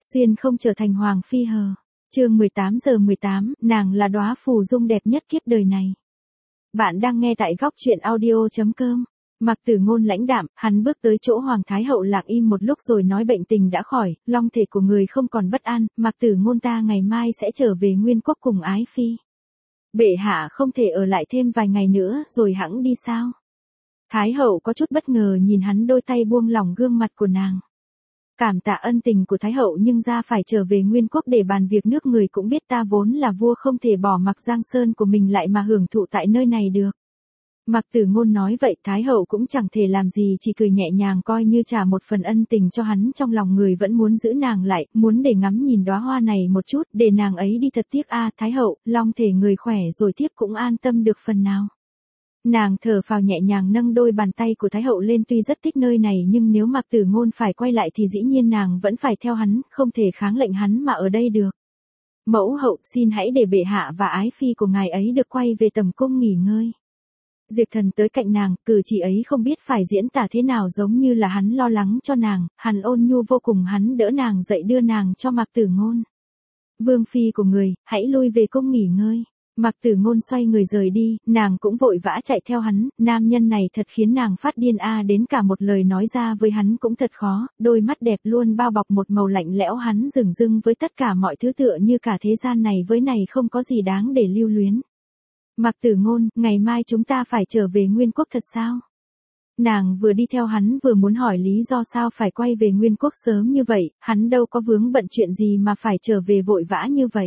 Xuyên không trở thành hoàng phi hờ. Chương 18:18, nàng là đóa phù dung đẹp nhất kiếp đời này. Bạn đang nghe tại góc truyện audio.com. Mạc Tử Ngôn lãnh đạm, hắn bước tới chỗ Hoàng Thái Hậu lặng im một lúc rồi nói bệnh tình đã khỏi, long thể của người không còn bất an, Mạc Tử Ngôn ta ngày mai sẽ trở về Nguyên Quốc cùng ái phi. Bệ hạ không thể ở lại thêm vài ngày nữa rồi hẵng đi sao? Thái Hậu có chút bất ngờ nhìn hắn, đôi tay buông lỏng gương mặt của nàng. Cảm tạ ân tình của Thái Hậu nhưng ra phải trở về Nguyên Quốc để bàn việc nước, người cũng biết ta vốn là vua không thể bỏ mặc Giang Sơn của mình lại mà hưởng thụ tại nơi này được. Mạc Tử Ngôn nói vậy Thái Hậu cũng chẳng thể làm gì, chỉ cười nhẹ nhàng coi như trả một phần ân tình cho hắn. Trong lòng người vẫn muốn giữ nàng lại, muốn để ngắm nhìn đóa hoa này một chút, để nàng ấy đi thật tiếc a. Thái Hậu, long thể người khỏe rồi tiếp cũng an tâm được phần nào. Nàng thở phào nhẹ nhàng nâng đôi bàn tay của Thái Hậu lên, tuy rất thích nơi này nhưng nếu Mạc Tử Ngôn phải quay lại thì dĩ nhiên nàng vẫn phải theo hắn, không thể kháng lệnh hắn mà ở đây được. Mẫu hậu xin hãy để bệ hạ và ái phi của ngài ấy được quay về tầm cung nghỉ ngơi. Diệp Thần tới cạnh nàng, cử chỉ ấy không biết phải diễn tả thế nào, giống như là hắn lo lắng cho nàng, hắn ôn nhu vô cùng, hắn đỡ nàng dậy đưa nàng cho Mạc Tử Ngôn. Vương phi của người, hãy lui về cung nghỉ ngơi. Mạc Tử Ngôn xoay người rời đi, nàng cũng vội vã chạy theo hắn, nam nhân này thật khiến nàng phát điên a, đến cả một lời nói ra với hắn cũng thật khó, đôi mắt đẹp luôn bao bọc một màu lạnh lẽo, hắn dửng dưng với tất cả mọi thứ, tựa như cả thế gian này với này không có gì đáng để lưu luyến. Mạc Tử Ngôn, ngày mai chúng ta phải trở về Nguyên Quốc thật sao? Nàng vừa đi theo hắn vừa muốn hỏi lý do sao phải quay về Nguyên Quốc sớm như vậy, hắn đâu có vướng bận chuyện gì mà phải trở về vội vã như vậy.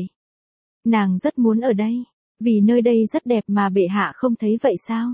Nàng rất muốn ở đây, vì nơi đây rất đẹp mà bệ hạ không thấy vậy sao?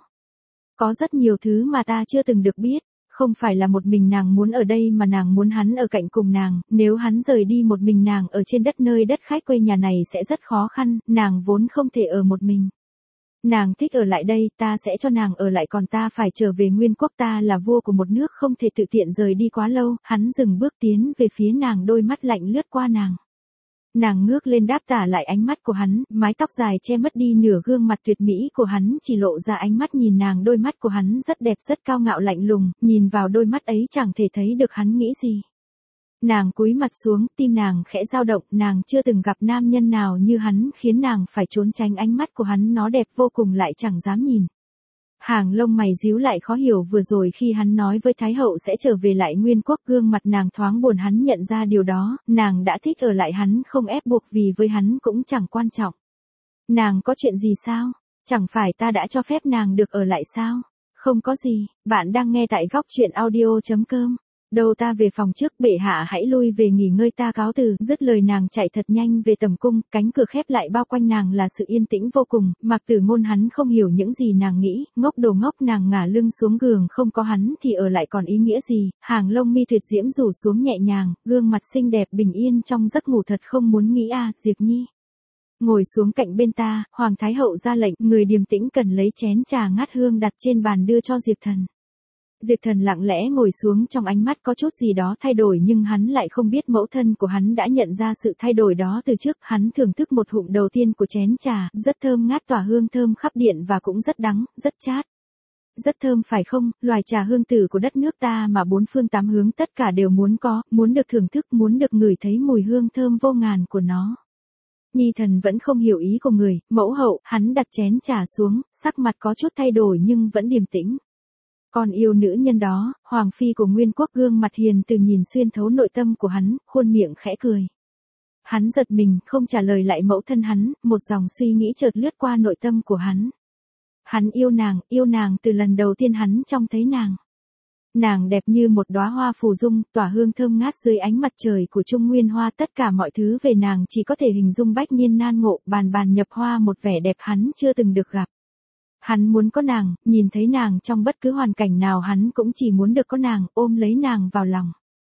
Có rất nhiều thứ mà ta chưa từng được biết, không phải là một mình nàng muốn ở đây mà nàng muốn hắn ở cạnh cùng nàng, nếu hắn rời đi một mình nàng ở trên đất nơi đất khách quê nhà này sẽ rất khó khăn, nàng vốn không thể ở một mình. Nàng thích ở lại đây, ta sẽ cho nàng ở lại, còn ta phải trở về Nguyên Quốc, ta là vua của một nước không thể tự tiện rời đi quá lâu. Hắn dừng bước tiến về phía nàng, đôi mắt lạnh lướt qua nàng. Nàng ngước lên đáp trả lại ánh mắt của hắn, mái tóc dài che mất đi nửa gương mặt tuyệt mỹ của hắn, chỉ lộ ra ánh mắt nhìn nàng. Đôi mắt của hắn rất đẹp, rất cao ngạo lạnh lùng, nhìn vào đôi mắt ấy chẳng thể thấy được hắn nghĩ gì. Nàng cúi mặt xuống, tim nàng khẽ dao động, nàng chưa từng gặp nam nhân nào như hắn, khiến nàng phải trốn tránh ánh mắt của hắn, nó đẹp vô cùng lại chẳng dám nhìn. Hàng lông mày díu lại khó hiểu, vừa rồi khi hắn nói với Thái Hậu sẽ trở về lại Nguyên Quốc, gương mặt nàng thoáng buồn, hắn nhận ra điều đó, nàng đã thích ở lại, hắn không ép buộc vì với hắn cũng chẳng quan trọng. Nàng có chuyện gì sao? Chẳng phải ta đã cho phép nàng được ở lại sao? Không có gì, bạn đang nghe tại góc truyện audio.com. Đâu ta về phòng trước, bệ hạ hãy lui về nghỉ ngơi, ta cáo từ. Dứt lời nàng chạy thật nhanh về tầm cung, cánh cửa khép lại bao quanh nàng là sự yên tĩnh vô cùng. Mạc Tử Ngôn hắn không hiểu những gì nàng nghĩ, ngốc đồ ngốc. Nàng ngả lưng xuống giường, không có hắn thì ở lại còn ý nghĩa gì. Hàng lông mi tuyệt diễm rủ xuống nhẹ nhàng, gương mặt xinh đẹp bình yên trong giấc ngủ, thật không muốn nghĩ a. Diệp Nhi, ngồi xuống cạnh bên ta. Hoàng Thái Hậu ra lệnh, người điềm tĩnh cần lấy chén trà ngát hương đặt trên bàn đưa cho Diệp Thần. Diệp Thần lặng lẽ ngồi xuống, trong ánh mắt có chút gì đó thay đổi nhưng hắn lại không biết mẫu thân của hắn đã nhận ra sự thay đổi đó từ trước. Hắn thưởng thức một ngụm đầu tiên của chén trà, rất thơm ngát tỏa hương thơm khắp điện và cũng rất đắng, rất chát. Rất thơm phải không, loài trà hương tử của đất nước ta mà bốn phương tám hướng tất cả đều muốn có, muốn được thưởng thức, muốn được ngửi thấy mùi hương thơm vô ngàn của nó. Nhi thần vẫn không hiểu ý của người, mẫu hậu. Hắn đặt chén trà xuống, sắc mặt có chút thay đổi nhưng vẫn điềm tĩnh. Con yêu nữ nhân đó, Hoàng phi của Nguyên Quốc, gương mặt hiền từ nhìn xuyên thấu nội tâm của hắn, khuôn miệng khẽ cười. Hắn giật mình, không trả lời lại mẫu thân hắn, một dòng suy nghĩ chợt lướt qua nội tâm của hắn. Hắn yêu nàng từ lần đầu tiên hắn trông thấy nàng. Nàng đẹp như một đóa hoa phù dung, tỏa hương thơm ngát dưới ánh mặt trời của Trung Nguyên Hoa, tất cả mọi thứ về nàng chỉ có thể hình dung bách niên nan ngộ, bàn bàn nhập hoa, một vẻ đẹp hắn chưa từng được gặp. Hắn muốn có nàng, nhìn thấy nàng trong bất cứ hoàn cảnh nào, hắn cũng chỉ muốn được có nàng, ôm lấy nàng vào lòng.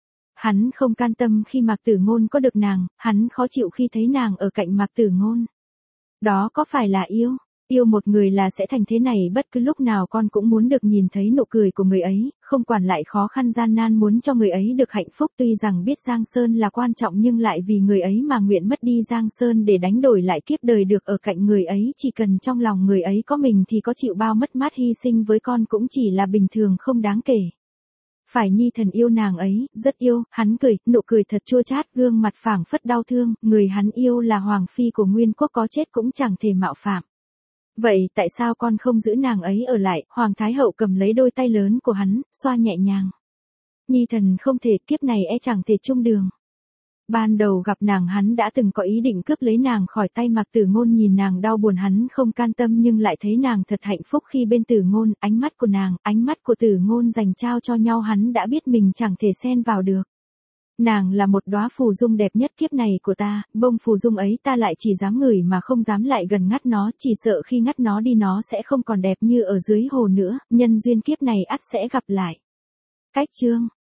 Hắn không can tâm khi Mạc Tử Ngôn có được nàng, hắn khó chịu khi thấy nàng ở cạnh Mạc Tử Ngôn. Đó có phải là yêu? Yêu một người là sẽ thành thế này, bất cứ lúc nào con cũng muốn được nhìn thấy nụ cười của người ấy, không quản lại khó khăn gian nan, muốn cho người ấy được hạnh phúc. Tuy rằng biết Giang Sơn là quan trọng nhưng lại vì người ấy mà nguyện mất đi Giang Sơn để đánh đổi lại kiếp đời được ở cạnh người ấy. Chỉ cần trong lòng người ấy có mình thì có chịu bao mất mát hy sinh với con cũng chỉ là bình thường không đáng kể. Phải Nhi Thần yêu nàng ấy, rất yêu, hắn cười, nụ cười thật chua chát, gương mặt phảng phất đau thương, người hắn yêu là hoàng phi của Nguyên Quốc, có chết cũng chẳng thể mạo phạm. Vậy tại sao con không giữ nàng ấy ở lại? Hoàng Thái Hậu cầm lấy đôi tay lớn của hắn, xoa nhẹ nhàng. Nhi Thần không thể, kiếp này chẳng thể chung đường. Ban đầu gặp nàng hắn đã từng có ý định cướp lấy nàng khỏi tay Mạc Tử Ngôn, nhìn nàng đau buồn hắn không can tâm nhưng lại thấy nàng thật hạnh phúc khi bên Tử Ngôn, ánh mắt của nàng, ánh mắt của Tử Ngôn dành trao cho nhau hắn đã biết mình chẳng thể xen vào được. Nàng là một đóa phù dung đẹp nhất kiếp này của ta, bông phù dung ấy ta lại chỉ dám ngửi mà không dám lại gần ngắt nó, chỉ sợ khi ngắt nó đi nó sẽ không còn đẹp như ở dưới hồ nữa, nhân duyên kiếp này ắt sẽ gặp lại. Cách chương